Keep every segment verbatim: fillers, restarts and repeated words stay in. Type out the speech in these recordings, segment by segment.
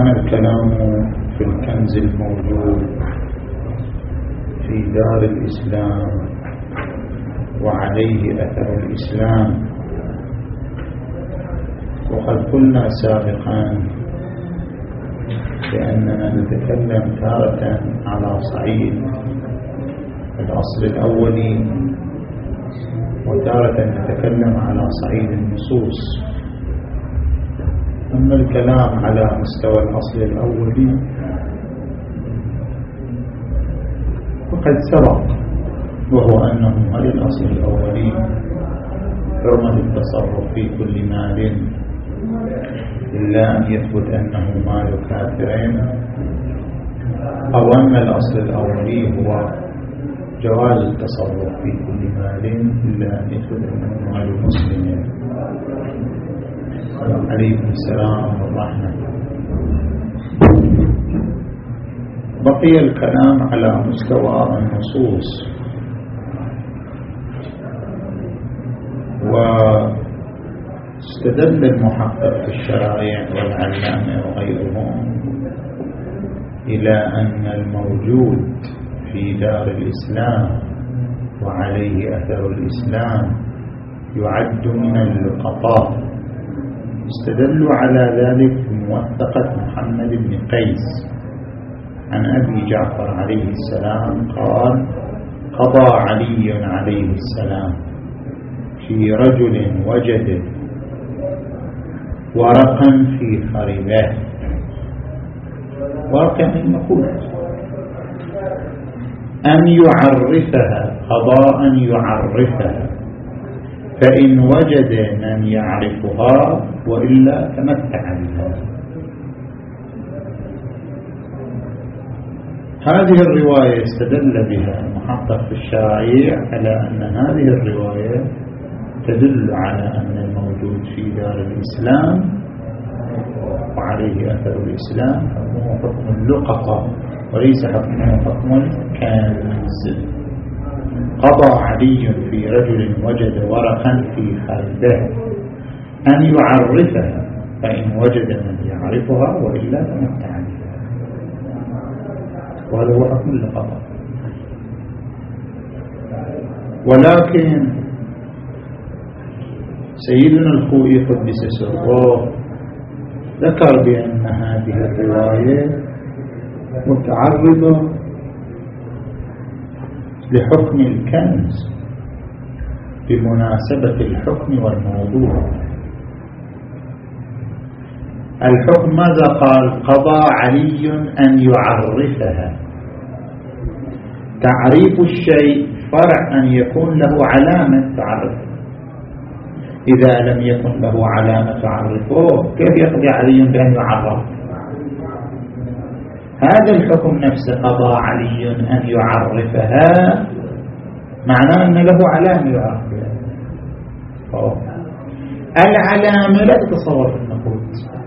كان الكلام في الكنز الموجود في دار الإسلام وعليه أثر الإسلام. وقد قلنا سابقا بأننا نتكلم تارة على صعيد الأصل الأولي وتارة نتكلم على صعيد النصوص. أما الكلام على مستوى الأصل الأولي فقد سبق، وهو أنه هذا الأصل الأولي حرمة التصرف في كل مال إلا أن يثبت أنه مال كافرين، أو أن الأصل الأولي هو جواز التصرف في كل مال إلا أن يثبت أنه مال مسلم. عليكم السلام ورحمة. بقي الكلام على مستوى النصوص، واستدل المحقق في الشرائع والعلامة وغيرهم إلى أن الموجود في دار الإسلام وعليه أثر الإسلام يعد من اللقطاء. استدلوا على ذلك بموثقة محمد بن قيس عن أبي جعفر عليه السلام قال: قضى علي عليه السلام في رجل وجد ورقا في خريبه. ورقا المقول أن يعرفها، قضاء أن يعرفها، فإن وجد من يعرفها وإلا تمتع بها. هذه الرواية استدل بها المحقق في الشرائع على أن هذه الرواية تدل على أن الموجود في دار الإسلام وعليه أثر الإسلام حكمه حكم اللقطة وليس حكمه حكم الكنز. قضى علي في رجل وجد ورقا في خلده أن يعرفها، فإن وجد من يعرفها وإلا تمتع بها. وهذا هو حكم اللقطة. ولكن سيدنا الخوئي قدس سره ذكر بأن هذه الرواية متعرضة لحكم الكنز بمناسبة الحكم والموضوع. الحكم ماذا قال؟ قضى علي أن يعرفها. تعريف الشيء فرع أن يكون له علامة تعرفه. إذا لم يكن له علامة تعرفه كيف يقضي علي بأن يعرف؟ هذا الحكم نفسه قضى علي أن يعرفها معناه أن له علامة يعرف بها. العلامة لا تتصور في النقود،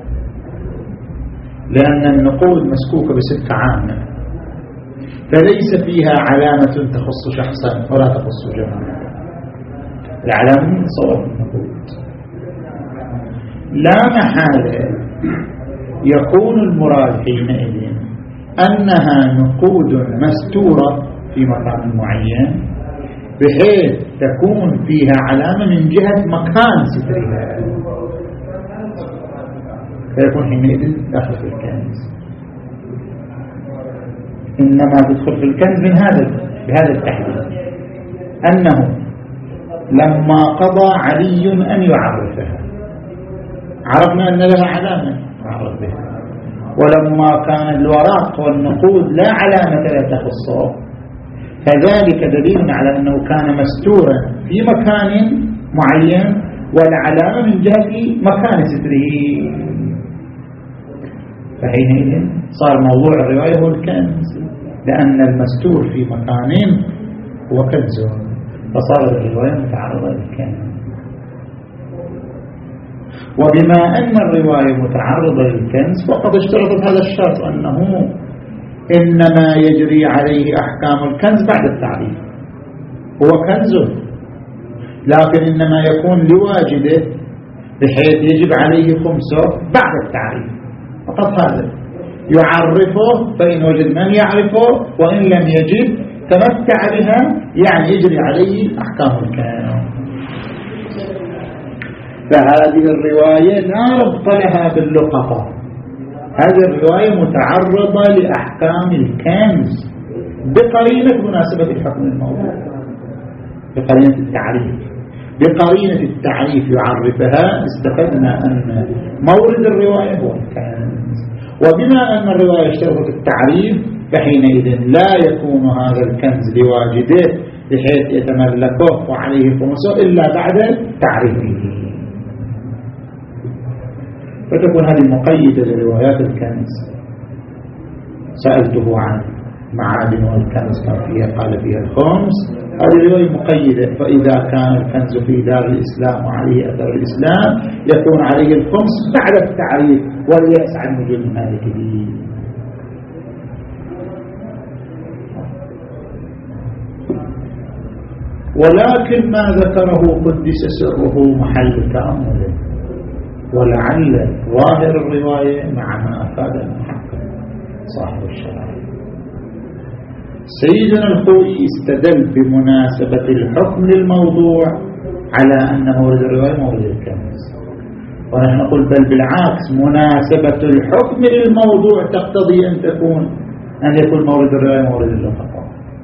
لأن النقود مسكوكة بسكة عامة فليس فيها علامة تخص شخصا ولا تخص جماعة. العلامة تتصور في النقود. لا محالة يكون المراد حينئذ أنها نقود مستورة في مكان معين بحيث تكون فيها علامة من جهة مكان سترها، فيكون حينئذ داخل في الكنز. إنما تدخل في الكنز من هذا بهذا التحديد، أنه لما قضى علي أن يعرفها عرفنا أن لها علامة نعرف بها، ولما كان الورق والنقود لا علامة لا تخصه فذلك دليل على أنه كان مستورا في مكان معين والعلامة من جهة مكان ستره، فحينئذ صار موضوع الرواية هو الكنز، لأن المستور في مكان هو كنز، فصارت الرواية متعرضة للكنز. وبما أن الرواية متعرضة للكنز فقد اشترطت هذا الشرط أنه إنما يجري عليه أحكام الكنز بعد التعريف، هو كنز لكن إنما يكون لواجده بحيث يجب عليه خمسه بعد التعريف فقط. هذا يعرفه، فإن وجد من يعرفه، وإن لم يجد تمتع بها، يعني يجري عليه أحكام الكنز. فهذه الرواية لا ربط لها باللقطة، هذه الرواية متعرضة لأحكام الكنز بقرينة مناسبة الحكم الموضوع، بقرينة التعريف. بقرينة التعريف يعرفها استفدنا أن مورد الرواية هو الكنز، وبما أن الرواية اشترطت التعريف فحينئذ لا يكون هذا الكنز لواجده بحيث يتملكه وعليه خمسه إلا بعد تعريفه. فتكون هذه مقيدة لروايات الكنز. سألته عن معادن والكنز كان فيها، قال فيها الخمس، هذه رواية مقيدة. فإذا كان الكنز في دار الإسلام وعليه أثر الإسلام يكون عليه الخمس بعد التعريف واليأس عن وجود المالك به. ولكن ما ذكره قدس سره محل تأمله، ولعل ظاهر الرواية مع ما أفاد المحقق صاحب الشرائع. سيدنا الخوئي استدل بمناسبة الحكم للموضوع على أن مورد الرواية مورد الكنز، ونحن نقول بل بالعكس، مناسبة الحكم للموضوع تقتضي أن تكون أن يكون مورد الرواية مورد اللقطة،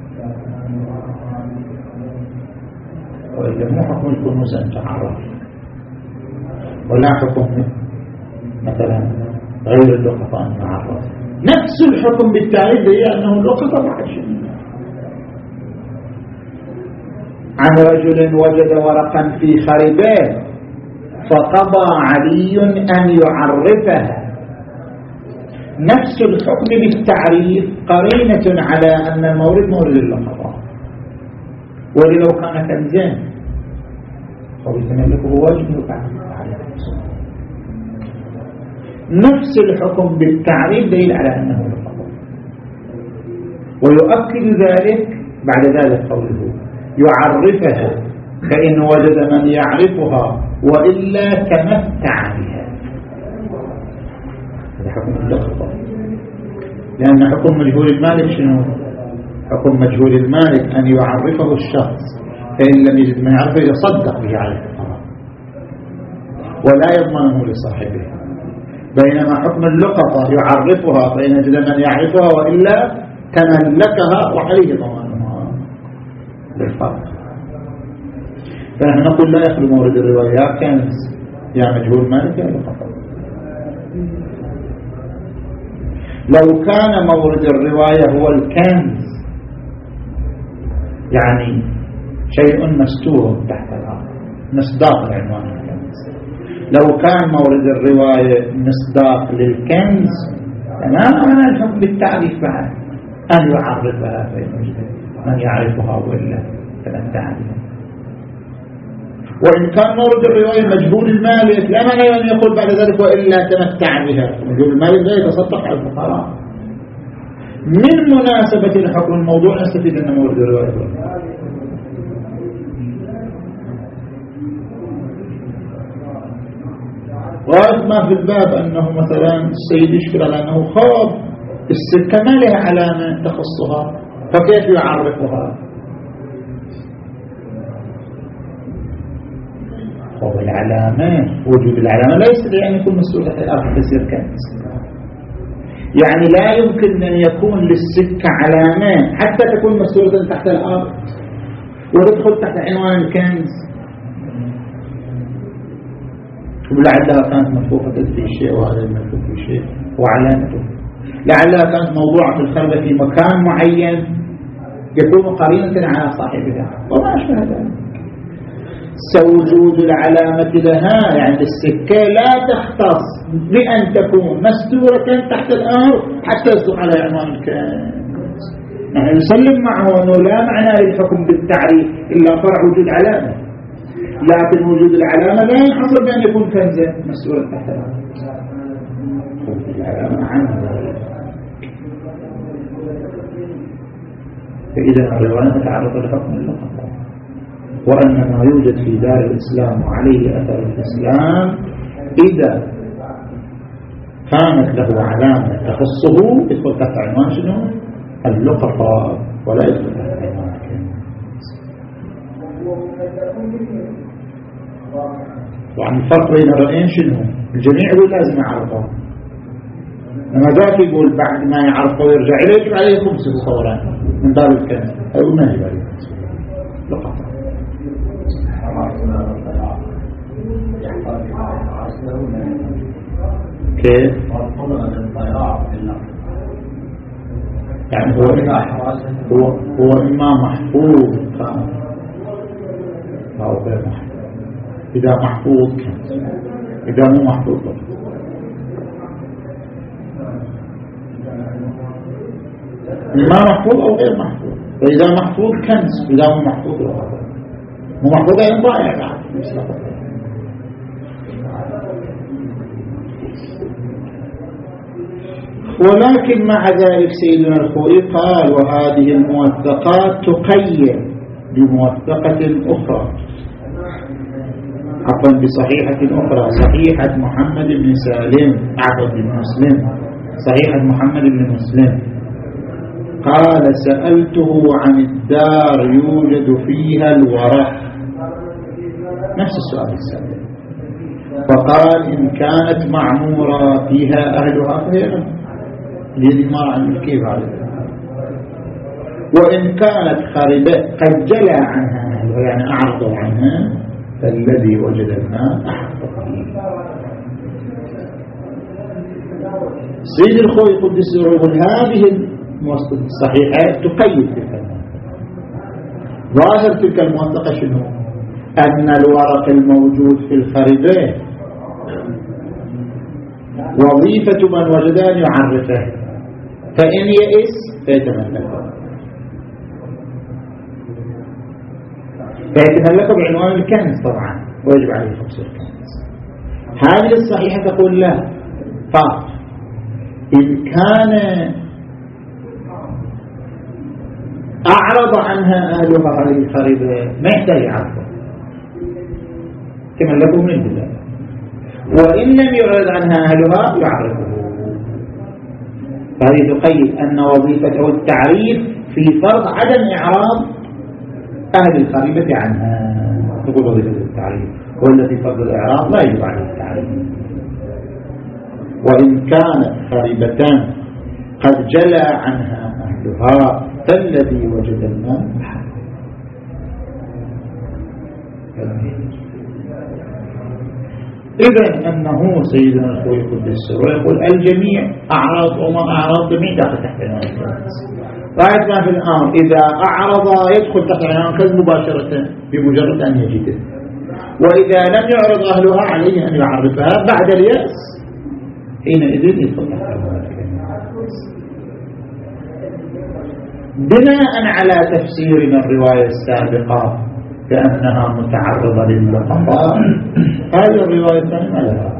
وإلا مو حكم الكنوز أن تعرف، ولا حكم مثلا غير اللقطة أن تعرف. نفس الحكم بالتعريف هي أنه اللقطة بعد شيء. عن رجل وجد ورقا في خربه فقضى علي أن يعرفها. نفس الحكم بالتعريف قرينة على أن المورد مورد اللقطة، ولو كان كنزين أو يتملكه واجب وتعريف. نفس الحكم بالتعريف دليل على أنه لقطة، ويؤكد ذلك بعد ذلك قوله يعرفها فإن وجد من يعرفها وإلا تمتع بها. هذا حكم اللقطة، لأن حكم مجهول المالك شنو؟ حكم مجهول المالك أن يعرفه الشخص، فإن لم يجد من يعرفه يصدق به على الفقراء ولا يضمنه لصاحبه. بينما حكم اللقطة يعرفها فإن وجد من يعرفها وإلا تملكها وعليه ضمانها بالفرق. فنحن نقول لا يخلو مورد الروايات كنز، يا مجهول مالك يا لقطة. لو كان مورد الرواية هو الكنز، يعني شيء مستور تحت الأرض، مصداق العنوان الكنز، لو كان مورد الرواية مصداق للكنز فما معنى الحكم بالتعريف بعد أن يعرفها فإن من يعرفها وإلا تمتع بها. وإن كان مورد الرواية مجهول المالك لا معنى أن يقول بعد ذلك وإلا تمتع بها. مجهول المالك لا يتصدق على الفقراء. من مناسبة الحكم الموضوع نستفيد أن مورد الرواية هو غاية ما في الباب أنه مثلا السيد يشكر على أنه خاب السكة ما لها علامة تخصها، فكيف يعرفها؟ هو العلامة، وجود العلامة لا يستطيع أن يكون مسؤول عن الأرض تصير كنز. يعني لا يمكن أن يكون للسكة علامة حتى تكون مسؤولة تحت الأرض وتدخل تحت عنوان الكنز، ولعلها كانت ملفوفة في شيء وهذا الملفوف في شيء وعلامته، لعلها كانت موضوعة في الخربة في مكان معين يكون قرينة على صاحبها وما أشبه ذلك. سوجود العلامة لها يعني السكة لا تختص بأن تكون مستورة تحت الأرض حتى يصدق على عنوان الكنز. نحن نسلم معه أنه لا معنى للحكم بالتعريف إلا فرع وجود علامة، لكن وجود العلامة لا ينحصر بأن يكون كنزا مسؤولا تحت الأرض. العلامة عنه ذلك. فإذا الرواية تعرض لحكم اللقطة، وأن ما يوجد في دار الإسلام وعليه أثر الإسلام إذا كانت له علامة تخصه يدخل تحت عنوان شنو؟ اللقطة، ولا يدخل تحت عنوان الكنز. وعن الفرق بين الرأيين شنو؟ الجميع يقول لازم يعرفه، لما ذاك يقول بعد ما يعرفه ويرجع إليه يجب عليه خمسة صورا من باب الكنز، أو ما يجب عليه خمسة لقطة. كيف؟ يعني هو هو هو إما محفوظ كان أو غير محفوظ. إذا محفوظ كان، إذا مو محفوظ إما محفوظ أو غير محفوظ. فإذا محفوظ كنز، إذا مو محفوظ مو محفوظ يعني ضائع بعد. ولكن مع ذلك سيدنا الخوئي قال وهذه الموثقات تقيد بموثقة أخرى، عفوا بصحيحة أخرى، صحيحة محمد بن سالم عبد بن مسلم، صحيحة محمد بن مسلم. قال سألته عن الدار يوجد فيها الورق، نفس السؤال السابق، فقال إن كانت معمورة فيها أهلها فهي الذي مر عن الكيف عليه، وإن كانت خربة قد جلى عنها أهلها يعني أعرضوا عنها فالذي وجد الماء أحق به. سيد الخوئي قدس يقول هذه الموثقة الصحيحة تقيد تلك الموثقة. ظاهر تلك الموثقة شنو؟ أن الورق الموجود في الخربة وظيفة من وجدان يعرفه، فإن يئس فيتملكه فيتملكه بعنوان الكنز طبعا، ويجب عليه خمس الكنز. هذه الصحيحة تقول لا، فقط إن كان أعرض عنها أهلها هذه الخريبة ما يحتاج يعرفه، تملكه من الله، وإن لم يعرض عنها أهلها يعرفه. فهذه تقيد أن وظيفته التعريف في فرض عدم إعراض أهل الخريبة عنها، تقول وظيفة التعريف، والتي فرض الإعراض لا يجب عليه التعريف. وإن كانت خريبتان قد جلى عنها أهلها فالذي وجد الماء حق. إذن أنه سيدنا الخوئي قدس سره يقول الجميع أعراض وما أعراض جميع داخل تحت عنوان الكنز. رأيت ما في الأمر إذا أعرض يدخل تحت عنوان الكنز مباشرة بمجرد أن يجده، وإذا لم يعرض أهلها عليه أن يعرفها بعد اليأس حينئذ يدخل تحت عنوان الكنز. بناء على تفسيرنا الرواية السابقة كأنها متعرضة للقضاء، هذه الرواية الثانية لها،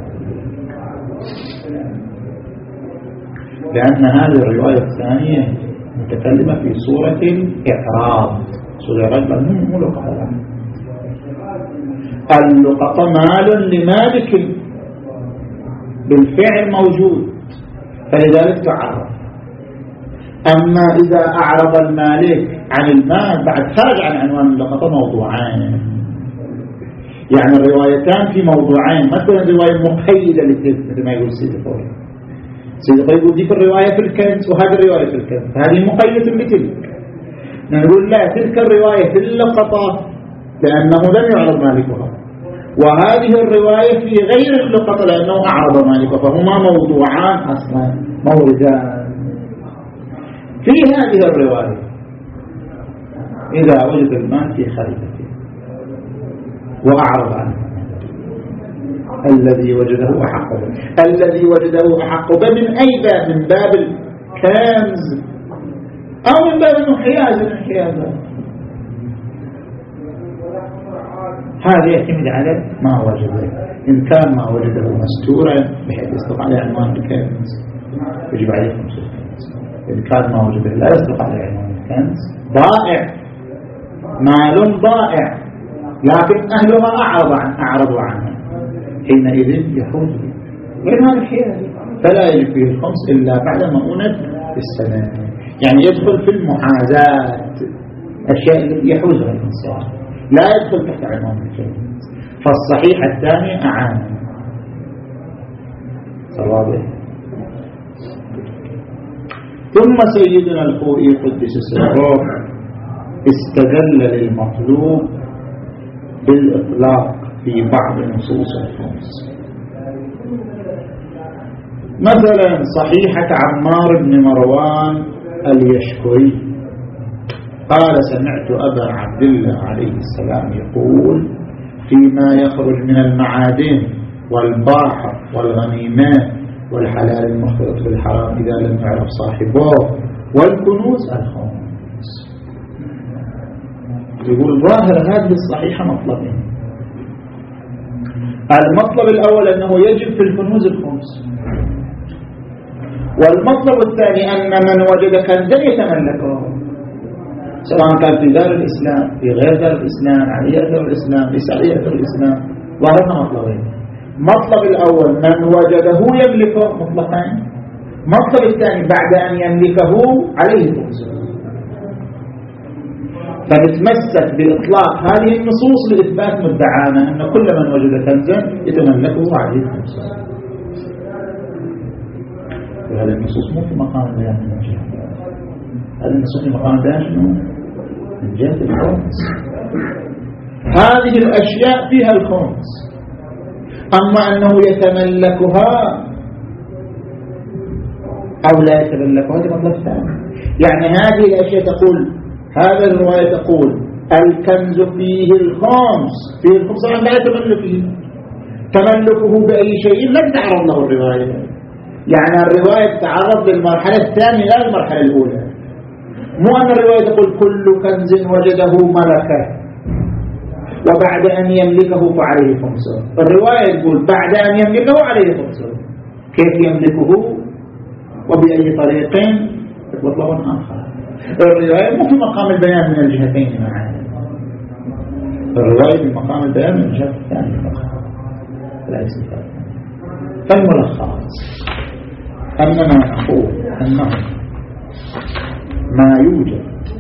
لأن هذه الرواية الثانية متكلمة في صورة الإعراض، صورة رجل مو لقطة. اللقطة مال لمالك بالفعل موجود فلذلك تعرض. أما إذا أعرض المالك عن المال بعد خرج عن عنوان اللقطة موضوعان، يعني الروايتان في موضوعين. مثلا رواية مقيدة للكنز مثل ما يقول سيد الخوئي، سيد الخوئي يقول ديك الرواية في الكنز وهذه الرواية في الكنز، هذه مقيدة بتلك. نقول لا، تلك الرواية في اللقطة لأنه لم يعرض مالكها، وهذه الرواية في غير اللقطة لأنه أعرض مالكها، فهما موضوعان أصلا موردان. في هذه الرواية إذا وجد المال في خريبته وأعرض عنه الذي وجده أحق به، الذي وجده أحق به من أي باب؟ من باب الكنز أو من باب الانحياز؟ الانحياز هذا يعتمد على ما وجده. إن كان ما وجده مستورا بحيث يصدق عليه عنوان الكنز يجب عليه خمس الكنز. إن كان ما وجده لا يصدق عليه عنوان الكنز ضائع، مال ضائع لكن أهلها أعرض عن أعرضوا عنه، حينئذ يخرج غير هذا الحياز. فلا يجب فيه الخمس إلا بعد مؤونة السنة، يعني يدخل في المحاذاة، أشياء التي يحوزها الإنسان، لا يدخل تحت عنوان الجنس. فالصحيح الثاني أعان صوابه. ثم سيدنا الخوئي قدس سره استدل للمطلوب بالإطلاق في بعض نصوص الخمس. مثلا صحيحة عمار بن مروان اليشكري قال سمعت أبا عبد الله عليه السلام يقول فيما يخرج من المعادن والباحر والغنيمات والحلال المختلط بالحرام إذا لم يعرف صاحبه والكنوز الخمس. يقول ظاهر هذه الصحيحة مطلبين. المطلب الأول أنه يجب في الكنوز الخمس، والمطلب الثاني أن من وجد كنزا يتملكه، سواء كان في دار الإسلام في غير دار الإسلام علية دار الإسلام في سعية دار الإسلام. ظاهرنا مطلبين. مطلب الأول من وجده يملكه مطلقين، مطلب الثاني بعد أن يملكه عليه خمسه. فنتمسك بإطلاق هذه النصوص لإثبات مدعانا أن كل من وجد كنزا يتملكه عليه خمسه. وهذه النصوص مو في مقام البيان من الجهة، هذه النصوص في مقام البيان شنو؟ من جهة الخمس. هذه الأشياء فيها الخمس، أما أنه يتملكها أو لا يتملكها هذا مطلب ثاني. يعني هذه الأشياء تقول، هذا الرواية تقول الكنز فيه الخمس، فيه الخمس لا يتملكه، تملكه بأي شيء لا تعرض له الرواية. يعني الرواية تعرض للمرحلة الثانية لا المرحلة الأولى. مو أن الرواية تقول كل كنز وجده ملكه وبعد أن يملكه فعليه خمسه. الرواية تقول بعد أن يملكه عليه خمسه. كيف يملكه وبأي طريق مطلب آخر. الرواية مو في مقام البيان من الجهتين معا، الرواية في مقام البيان من الجهة الثانية لا يصير. فالملخص أننا نقول أنه ما يوجد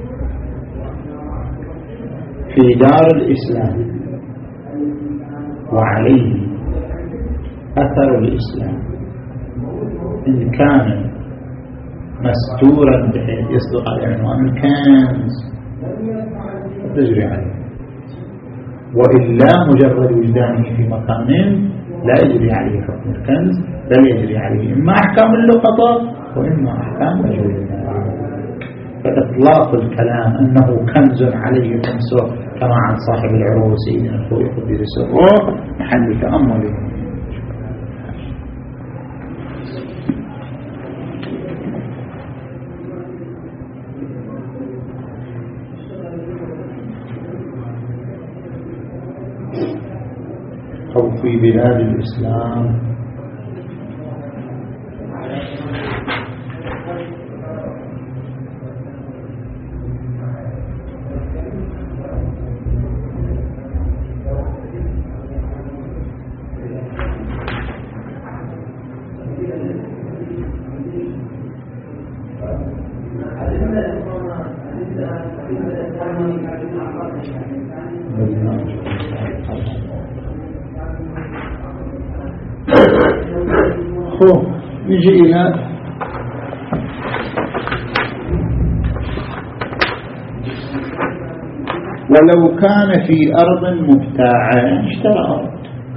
في دار الإسلام وعليه أثر الإسلام إن كان مستورا بحيث يصدق على عنوان الكنز تجري عليه، وإلا مجرد وجدانه في مكان لا يجري عليه حكم الكنز، بل يجري عليه إما أحكام اللقطة وإما أحكام الجريمة. فإطلاق الكلام أنه كنز عليه خمسه كما عن صاحب العروس سيدنا الخوئي قدس سره محل تأمل. أو في بلاد الإسلام نجي إلى ولو كان في أرض مبتاعة اشترى أرض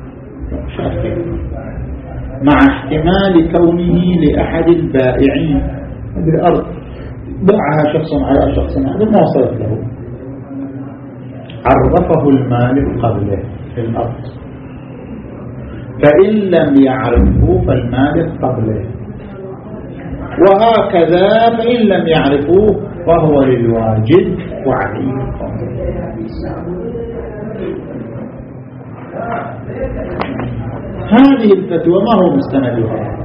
مع احتمال كونه لأحد البائعين هذه الأرض باعها شخص على شخص هذا ما وصلت له، عرفه المالك قبله في الأرض، فإن لم يعرفه فالمالك قبله، وهكذا فإن لم يعرفوه فهو للواجد وعليه القبل. هذه الفتوى ما هو مستندها؟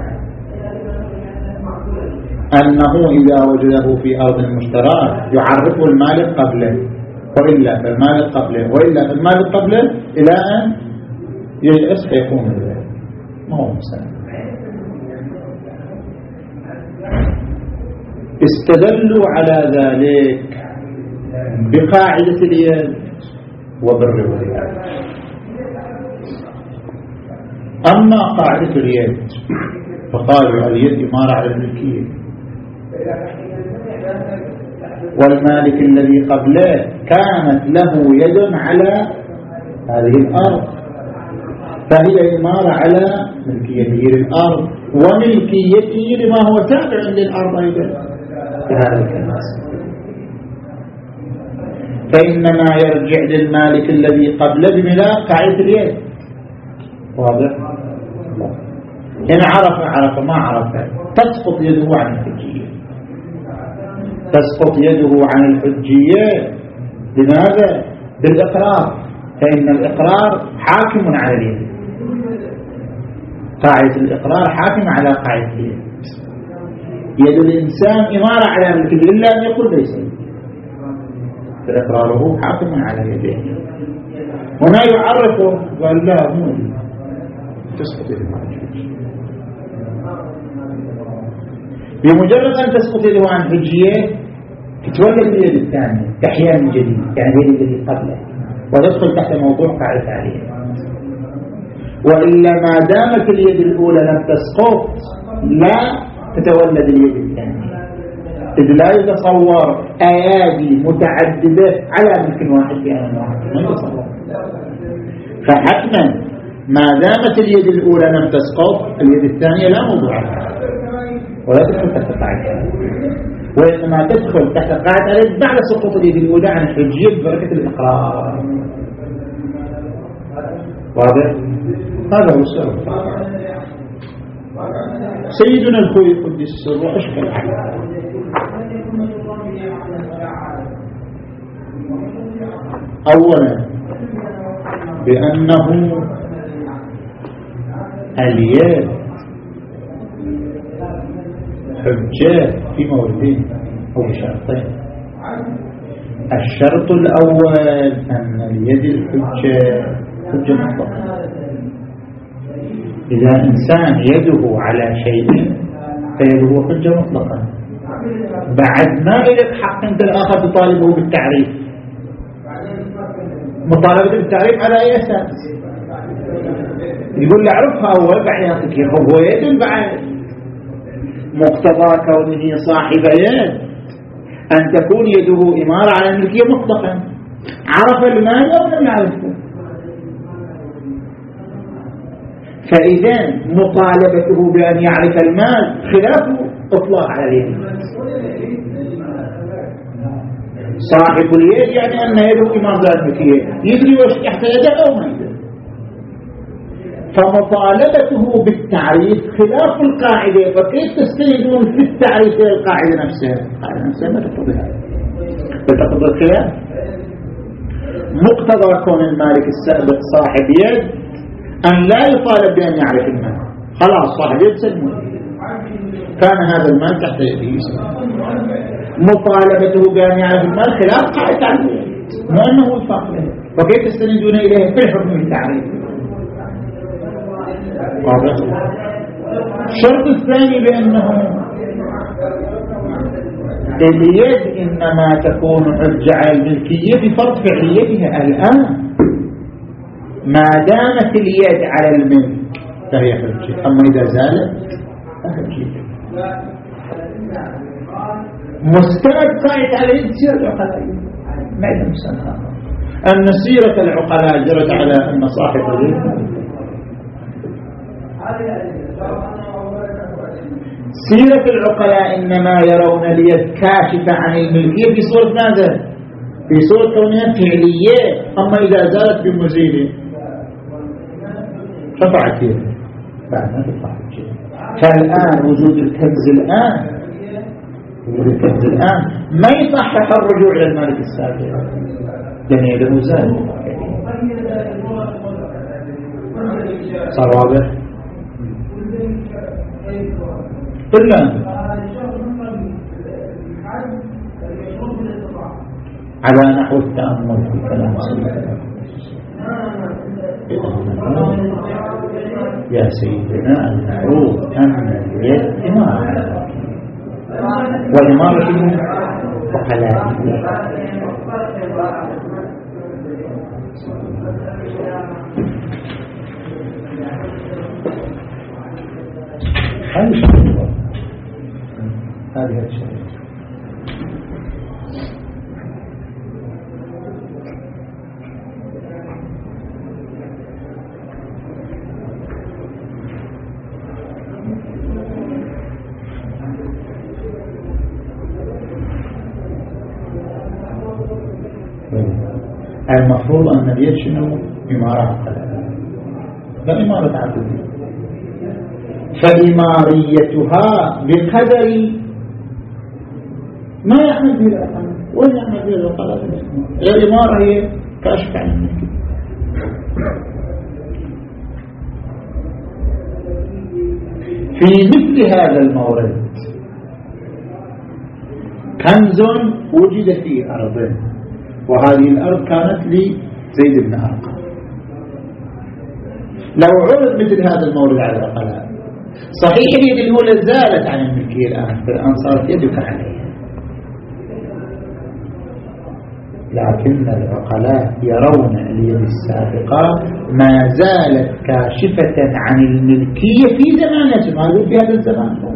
أنه إذا وجده في أرض مشتراه يعرفه المالك قبله، وإلا فالمالك قبله، وإلا فالمالك قبله إلى أن يجلس فيكون له، ما هو مستند. استدلوا على ذلك بقاعدة اليد وبالروايات. أما قاعدة اليد فقالوا اليد إمارة على الملكية، والمالك الذي قبله كانت له يد على هذه الأرض، فهي إمارة على ملكيته للأرض وملكيته لما هو تابع للأرض أيضا كذلك الناس، فإنما يرجع للمالك الذي قبله بملاك قاعدة اليد. واضح؟ إن عرف عرف، ما عرف تسقط يده عن الحجية، تسقط يده عن الحجية. لماذا؟ بالإقرار، فإن الإقرار حاكم على اليد، قاعدة الإقرار حاكم على قاعدة اليد. يد الإنسان إمارة على ملكه إلا أن يقول ليس، فإقراره حاكم على يده. هنا يعرفه قال لا مو تسقط يده عن الحجية. بمجرد أن تسقط يده عن الحجية تتولد اليد الثانية، تحيا من جديد، يعني اليد الذي قبله، وتدخل تحت موضوع قاعدة عليه. وإلا ما دامت اليد الأولى لم تسقط لا تتولد اليد الثانية، إذ لا يتصور أيادي متعددة على ملك واحد في آن واحد، ما يتصور. فحتما ما دامت اليد الأولى لم تسقط اليد الثانية لا موضوع لها ولا تدخل تحت قاعدة، وإنما تدخل تحت قاعدة بعد سقوط اليد الأولى عن الحجية ببركة الإقرار. واضح؟ هذا هو السبب. سيدنا الخوي قدس السر أشكل عليه. أولا بأنه اليد حجات في موردين أو بشرطين. الشرط الأول أن اليد الحجة حجة مطلقة، إذا إنسان يده على شيء فيده حجة مطلقة، بعد ما إليك حق أنت الآخر تطالبه بالتعريف. مطالبة بالتعريف على أي أساس؟ يقول له اعرفها أول بعدين يعطيك هو يد. بعد مقتضى كونه صاحب يد أن تكون يده إمارة على الملكية مطلقا، عرف المال أو لم يعرفه. فإذا مطالبته بأن يعرف المال خلاف إطلاق على اليد. صاحب اليد يعني أن يده إمارة على الملكية، يدري وش تحت يده أو ما يدري. فمطالبته بالتعريف خلاف القاعدة، فكيف تستندون في التعريف إلى القاعدة نفسها؟ القاعدة نفسها ما تقتضي هذا، تقتضي الخلاف. مقتضى كون المالك السابق صاحب يد أن لا يطالب بأن يعرف المال، خلاص صاحب يد سلمه، كان هذا المال تحت يده. مطالبته بأن يعرف المال خلاف قاعدة عليه، مو أنه وفاق له، وكيف تستندون إليه في الحكم التعريف؟ واضح؟ الشرط الثاني بأنه اليد إنما تكون حجة على الملكية بفرض فعليتها الآن. ما دامت اليد على الملك فهي حجة، أما إذا زالت فحجة. مستند قائد على يد سيرة العقلاء ما إذا مستند أن سيرة العقلاء جرت على أن صاحب اليد. سيرة العقلاء إنما يرون اليد كاشفة عن الملكية في صورة ماذا؟ في صورة كونها فعلية، أما إذا زالت بمزيله رفعت يده بعد ما تفعل شيء. فالآن وجود الكنز الآن وجود الكنز الآن ما يصحح الرجوع إلى المالك السابق لأن يده زال. صار واضح؟ إلا على نحو التأمل في كلام سيدنا يا سيدنا المعروف أن اليد إمارة على الملكية، وإمارة عقلائية. هذه الشيء هذه الشيء المفروض أن اليد شنو؟ إمارة عقلائية لا إمارة عقلية. فإماريتها بقدر ما يعمل به العقل ولا يعمل به العقل. الإمارة هي كاشف عن الملك. في مثل هذا المورد كنز وجد في أرض، وهذه الأرض كانت لزيد بن أرقم. لو عرض مثل هذا المورد على العقلاء، صحيح اليد الأولى زالت عن الملكية الآن، فالآن صارت يدك عليها، لكن العقلاء يرون اليد السابقة ما زالت كاشفة عن الملكية في زمانهم، في هذا الزمان.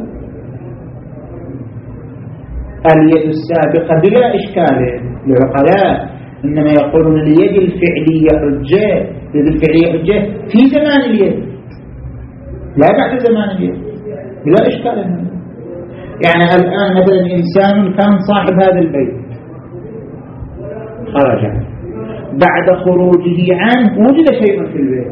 اليد السابقة بلا إشكال للعقلاء، إنما يقولون اليد الفعلية حجة، اليد الفعلية حجة في زمان اليد لا بعد زمان اليد بلا إشكال. يعني الآن مثلا إنسان كان صاحب هذا البيت خرج، بعد خروجه عنه وجد شيء في البيت،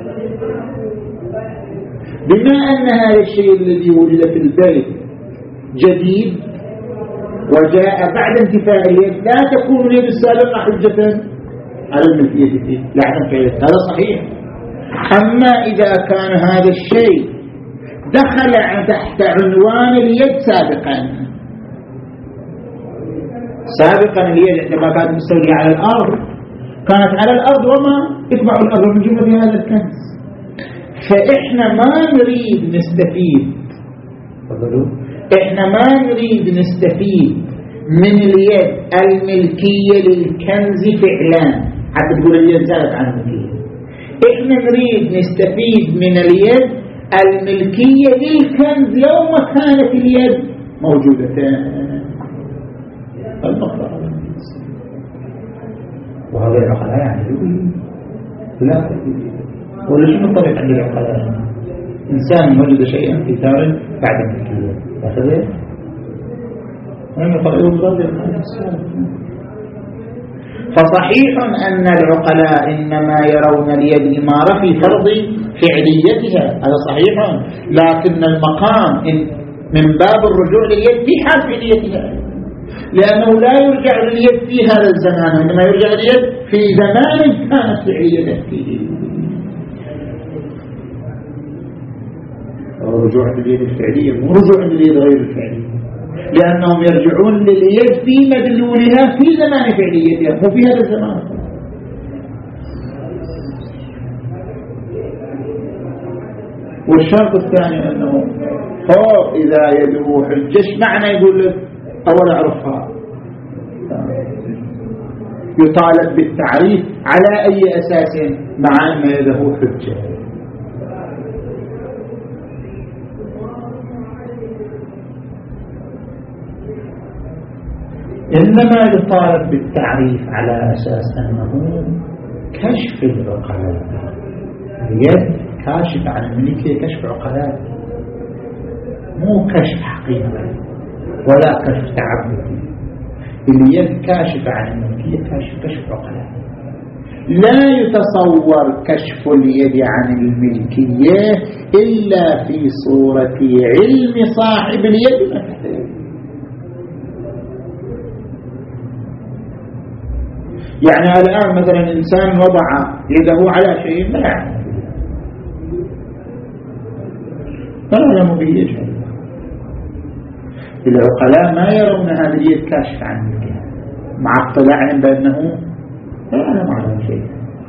بما أن هذا الشيء الذي وجد في البيت جديد وجاء بعد انتفاء اليد، لا تكون اليد السابقة حجة على الملكية فيه، لا تنفع. هذا صحيح. أما إذا كان هذا الشيء دخل تحت عنوان اليد سابقا سابقا اليد عندما كانت مستولية على الأرض كانت على الأرض وما يتبع الأرض من جملة هذا الكنز، فإحنا ما نريد نستفيد إحنا ما نريد نستفيد من اليد الملكية للكنز فعلا حتى تقول اليد زالت عن الملكية. إحنا نريد نستفيد من اليد الملكية للكنز يوم كانت اليد موجودة. وهذا العقلاء يعني لا ولا شنو الطريق عند العقلاء؟ إنسان وجد شيئا في دار بعد الملكية أخذه وين يقرأون ذلك؟ فصحيح أن العقلاء إنما يرون اليد إمارة في فرض فعليتها، هذا صحيح، لكن المقام من باب الرجوع لليد في حال فعليتها، لأنه لا يرجع لليد في هذا الزمان، إنما يرجع لليد في زمان كانت فعليتها فيه. الرجوع لليد الفعلية مو رجوع لليد غير الفعلية، لأنهم يرجعون لليد في مدلولها في زمان فعليتها مو في هذا الزمان. والشرط الثاني أنه هو إذا يده حجة معنى يقول لك أول أعرفها، يطالب بالتعريف على أي أساس مع أن يده حجة. إنما يطالب بالتعريف على أساس أنه كشف العقلاء، اليد كاشف عن الملكية كشف عقلاء، مو كشف حقيقي ولا كشف تعبدي. اليد كاشف عن الملكية كاشف كشف عقلاء. لا يتصور كشف اليد عن الملكية إلا في صورة علم صاحب اليد مثلا. يعني الآن مثلا إنسان وضع يده على شيء لا يعلم فلا يعلم به شيء. العقلاء ما يرون هذه اليد كاشف عن ملكها مع اطلاعهم بأنه لا يعلم عنه شيء.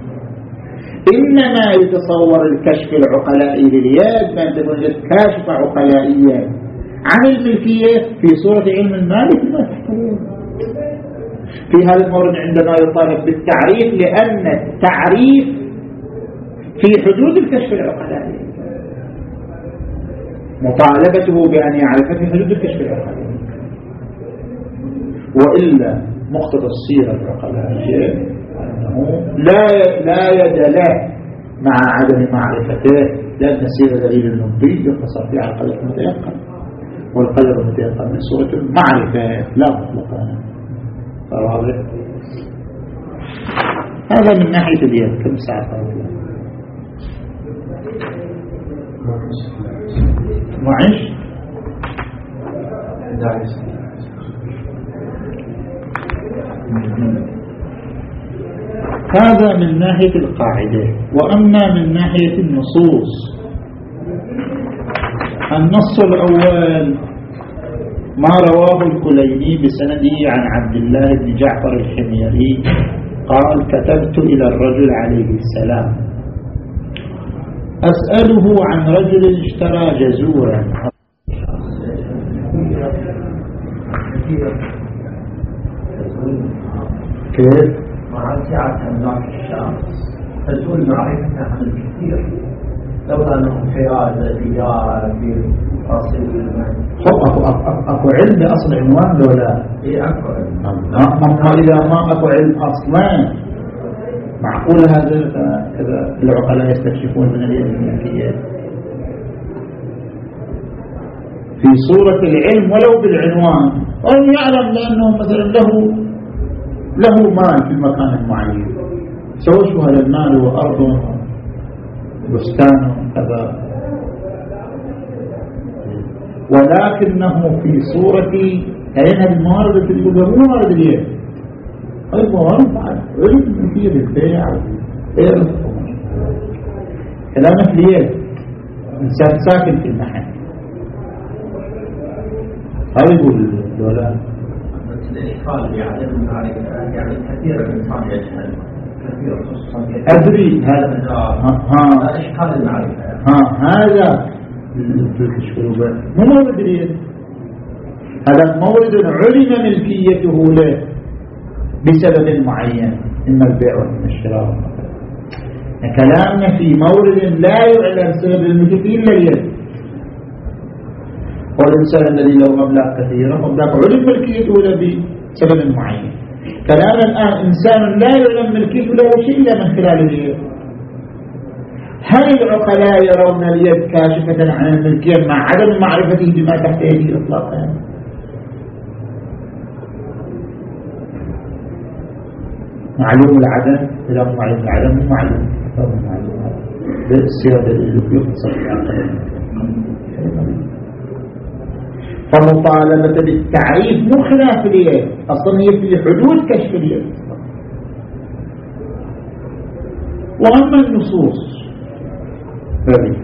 إنما يتصور الكشف العقلائي لليد بأن تكون كاشفة عقلائية عن الملكية في صورة علم المالك ما تحتويه. في هذا المورد عندما يطالب بالتعريف لأن التعريف في حدود الكشف العقلاني، مطالبته بأن يعرف في حدود الكشف العقلاني، وإلا مقتضى السيرة العقلانية أنه لا لا يد له مع عدم معرفته، لأن سيرة دليل النبي يقتصر فيه على القدر المتيقن، والقدر المتيقن من صورة المعرفة لا مطلقا. واضح؟ هذا من ناحية اليد. كم ساعة قبل معش هذا من ناحية القاعدة. وأما من ناحية النصوص، النص الأول ما رواه الكليني بسنده عن عبد الله بن جعفر الحميري قال: كتبت إلى الرجل عليه السلام أسأله عن رجل اشترى جزورا. كيف؟ واسعة أملاك الشخص تزول معرفته عن الكثير، لولا أنهم حيادة تجارة في أصل أكو علم بأصل عنوان لولا إيه أكو علم. ما إذا ما أكو علم أصلا معقول هذا كذا العقلاء يستكشفون من اليمينية في صورة العلم ولو بالعنوان، أو يعلم لأنه مثلا له له مال في المكان المعين، سوى شو هذا المال وأرض بستان كذا، ولكنه في صورة أين الموارد التي يقول له مو موارد اليد، هذه موارد بعد علم فيه بالبيع كلامك اليد، إنسان ساكن في المحل هذا يقول ولا الإشكال بعدم المعرفة يعني كثير الإنسان يجهل كثير خصوصا أدري هذا ها إشكال المعرفة ها هذا مو مورد اليد، هذا مورد علم ملكيته له بسبب معين، إما البيع وإما الشراء. كلامنا في مورد لا يعلم سبب الملكية إلا اليد، والإنسان الذي له مبلغ كثيرة مبلغ علم ملكيته له بسبب معين. كلام الآن إنسان لا يعلم ملكيته له شيء إلا من خلال اليد. هل العقلاء يرون اليد كاشفة عن الملكية مع عدم معرفته بما تحت يده إطلاقا؟ معلوم العدم إذا معلوم العدم مو معلوم معلوم بالسيادة اللي يقتصر في عقله. فمطالبة بالتعريف مو خلاف اليد، أصلا هي في حدود كشف اليد. وأما النصوص فبي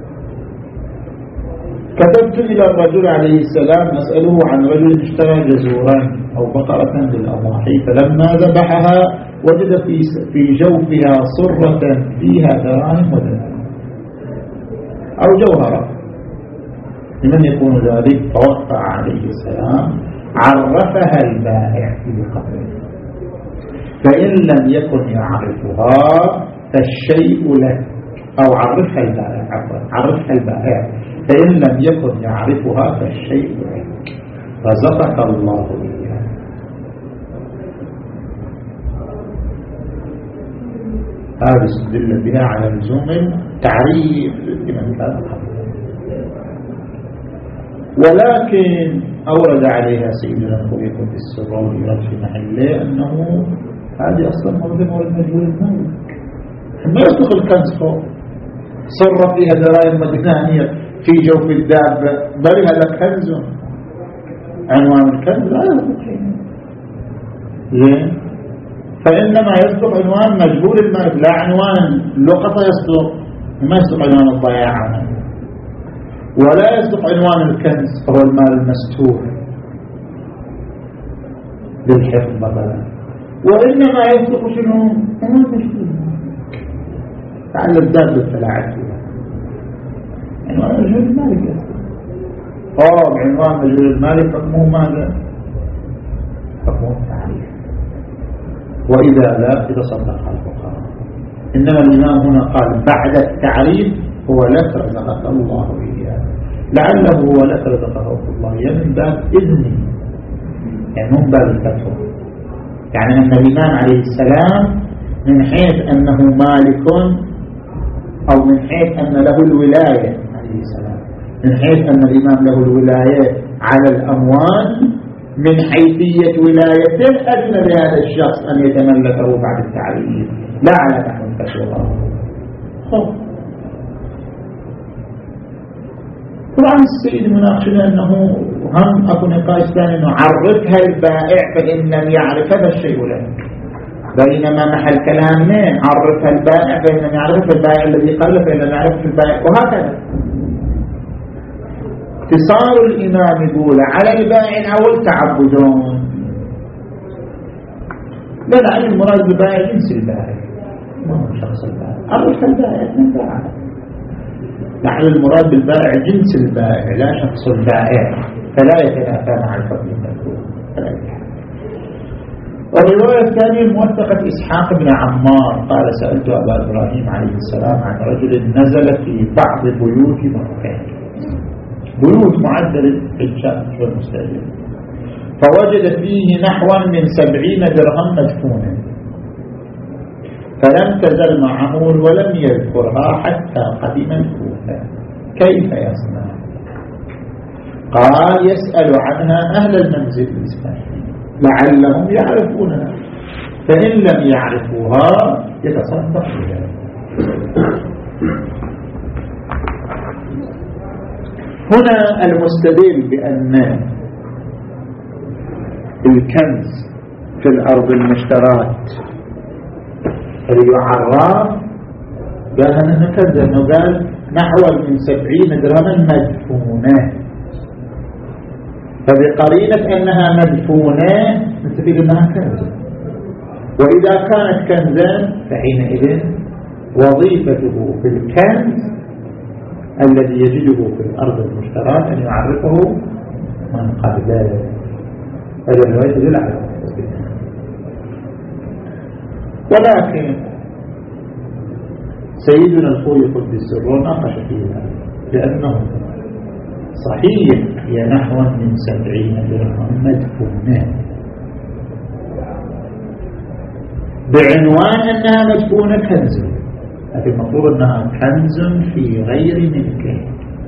كتبت إلى الرجل عليه السلام أسأله عن رجل اشترى جزورا أو بقرة للأضاحي، فلما ذبحها وجد في في جوفها صرة فيها دراهم ودراهم أو جوهرة. لمن يكون ذلك؟ توقع عليه السلام عرفها البائع في قبره، فإن لم يكن يعرفها فالشيء له، أو عرفها البائع عرفها البائع فإن لم يكن يعرفها فالشيء له، رزقك الله إياه. هذا استدل بها على لزوم التعريف لمن كان قبل. ولكن أورد عليها سيدنا الخليفة في السرور في محله أنه هذه أصلا مورد مورد مجهول المالك، ما يصدق الكنز فوق صر فيها دراهم مدنانية في جوف الدابة، بل هذا كنز، عنوان الكنز لا يصدق شيء. زين، فإنما يصدق عنوان مجهول المالك، لا عنوان اللقطة يصدق، ما يصدق عنوان الضياع، ولا يصدق عنوان الكنز هو المال المستور بالحفظ مثلا، وإنما يصدق شنو؟ عنوان مجهول. تعال الدابة الفلاعة عنوان مجهول المالك يصدق. أو بعنوان مجهول المالك حكمه ماذا؟ حكمه التعريف. وإذا لا إذا صدق الفقهاء. إنما الإمام هنا قال بعد التعريف هو لك رزقك الله إياه، لعله هو لك رزقه الله يعني من باب إذنه، يعني من باب الفتوى. يعني أن الإمام عليه السلام من حيث أنه مالك أو من حيث أن له الولاية عليه السلام، من حيث أن الإمام له الولاية على الأموال من حيثية ولايته أذن لهذا الشخص أن يتملكه بعد التعريف، لا على نحو الفتوى. طبعا السيد مناقشنا أنه هم أكو نقاش ثاني أنه عرفها البائع فإن لم يعرف هذا الشيء له، بينما محل كلامنا عرفها البائع فإن لم يعرف البائع الذي قبله فإن لم يعرف البائع، وهكذا. اقتصار الإمام يقول على البائع أول تعبدون، لا لا المراد بالبائع جنس البائع ما هو شخص البائع، عرف البائع من بائع، نحن المراد بالبائع جنس البائع لا شخص البائع، فلا يتنافى مع الحكم المذكور. والرواية الثانية موثقة إسحاق بن عمار قال سألت أبا إبراهيم عليه السلام عن رجل نزل في بعض بيوت مكة، بيوت معدة للإنشاء والمستأجر، فوجد فيه نحوا من سبعين درهم مدفونة، فلم تزل معه ولم يذكرها حتى قدم الكوفة، كيف يصنع؟ قال يسأل عنها أهل المنزل الإسلامي لعلهم يعرفونها، فإن لم يعرفوها يتصدق بها. هنا المستدل بأن الكنز في الأرض المشترات يعرف قال أنه كذا، أنه قال نحو من سبعين درهما مدفونة، فبقرينة أنها مدفونة نستفيد أنها كنز، وإذا كانت كنزا فحينئذ وظيفته في الكنز الذي يجده في الأرض المشترات أن يعرفه من قبله. هذا الرواية تدل على ولكن سيدنا الخوي قدس السر ناقش فيها، لأنه صحيح هي نحو من سبعين درهم مدفونة بعنوان أنها مدفونة كنز، لكن المفروض أنها كنز في غير ملكه،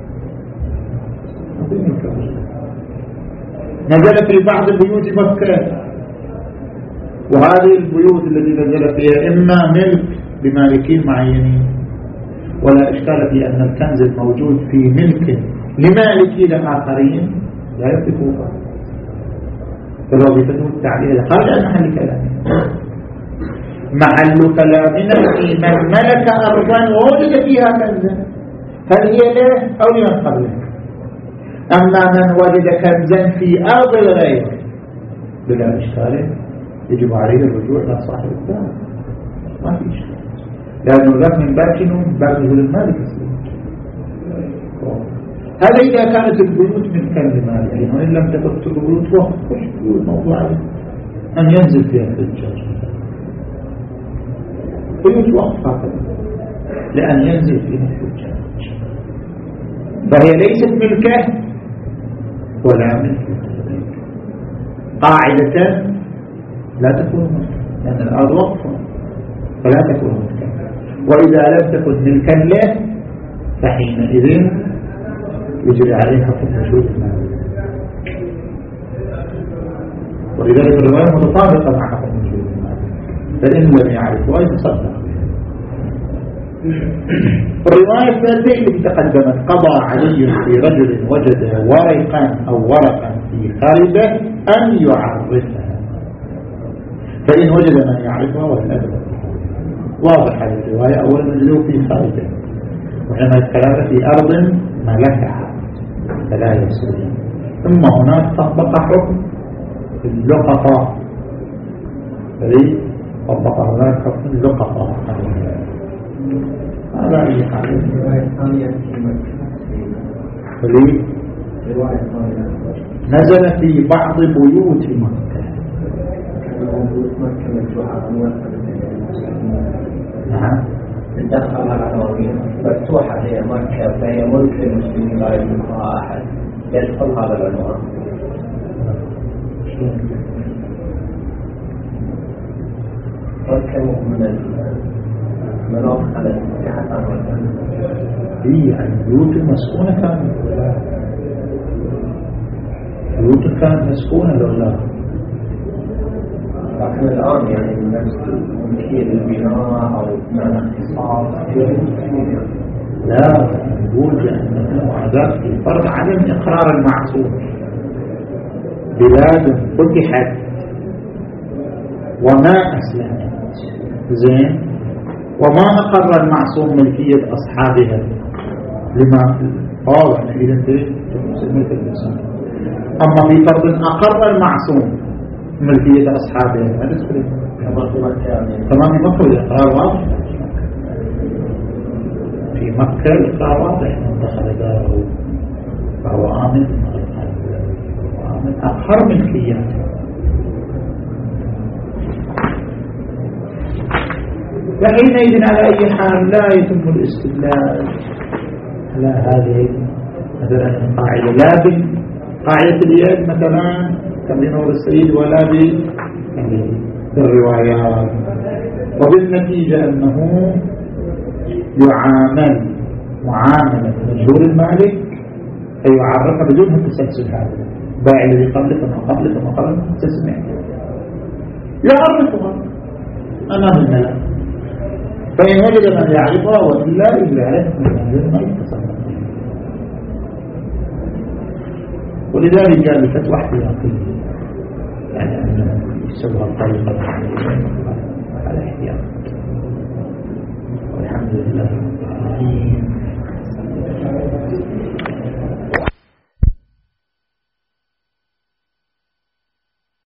نزل في بعض بيوت مكة، وهذه البيوت التي نزل فيها إما ملك بمالكين معينين، ولا إشكال في أن الكنز الموجود في ملك لمالكين آخرين لا يملكوها، فالوظيفة التعليل خارج عن محل كلامنا. محل كلامنا في من ملك أرضا ووجد فيها كنزا، هل هي له أو لمن قبله؟ أما من وجد كنزا في أرض غيره بلا إشكال يجب عليه الرجوع إلى صاحب الدار، ما في إشكال، لأنه ذاك من باكنه باكنه للمالك. هذا إذا كانت البيوت من كنز مالكين، وإن لم تكن البيوت وقت الموضوع أن ينزل فيها الحجاج، بيوت وقت هكذا لأن ينزل فيها الحجاج، فهي ليست ملكه ولا ملكه، قاعدة لا تكون ملكا، لأن الأرض وقفة فلا تكون ملكا، وإذا لم تكن ملكا له فحينئذ يجري عليه حكم وجود المال، ولذلك الرواية متطابقة مع حكم وجود المال، فإن لم يعرفوا يتصدق. الرواية الثالثة التي تقدمت قضى علي في رجل وجد ورقا أو ورقا في خربة أن يعرفها، فإن وجد من يعرفها والأدب واضح هذه الرواية. أولا نجده في خربة، وحينما الكلام في أرض ملكها فلا يسري، ثم هناك طبق حكم اللقطة، فلي طبق هناك حكم اللقطة. هذا أي حال. الرواية الثانية في فلي الرواية نزل في بعض بيوت مكة. نعم تدخل العناوين مفتوحة هي مكة فهي ملك للمسلمين لا يملكها أحد يدخل هذا العنوان. مكة من المناطق التي فتحت عنها هي يعني بيوت مسكونة كانت بيوت كانت مسكونة لو لا، لكن الآن يعني نفس ملكية البناء أو معنى اختصاص لا نقول لأنه عذاب في فرض عدم إقرار المعصوم. بلاد فتحت وما أسلمت زين وما أقر المعصوم ملكية أصحابها لما قال أنا إذا تريد تسمية الإنسان. أما في فرض أقر المعصوم ملكية أصحابها ما نسبة تمام مكة الإقرار واضح. في مكة الإقرار واضح من دخل داره فهو آمن وآمن أقر ملكياته. فحينئذ على أي حال لا يتم الاستدلال على هذه مثلا القاعدة لا بقاعدة اليد مثلا كبنور السيد ولا بالروايات، وبالنتيجة أنه يعامل معاملة مجهول المالك أي يعرف بدون التسلسل هذا باع الذي قبلك وما قبلك وما قبلك تسمع يعرفها أمام الملك، فإن وجد من يعرفها وإلا إلا عليه من ما يتصرف. ولذلك قال الفتوى احتياطية يعني أنه يسوى الطريقة على احتياط. والحمد لله رب العالمين.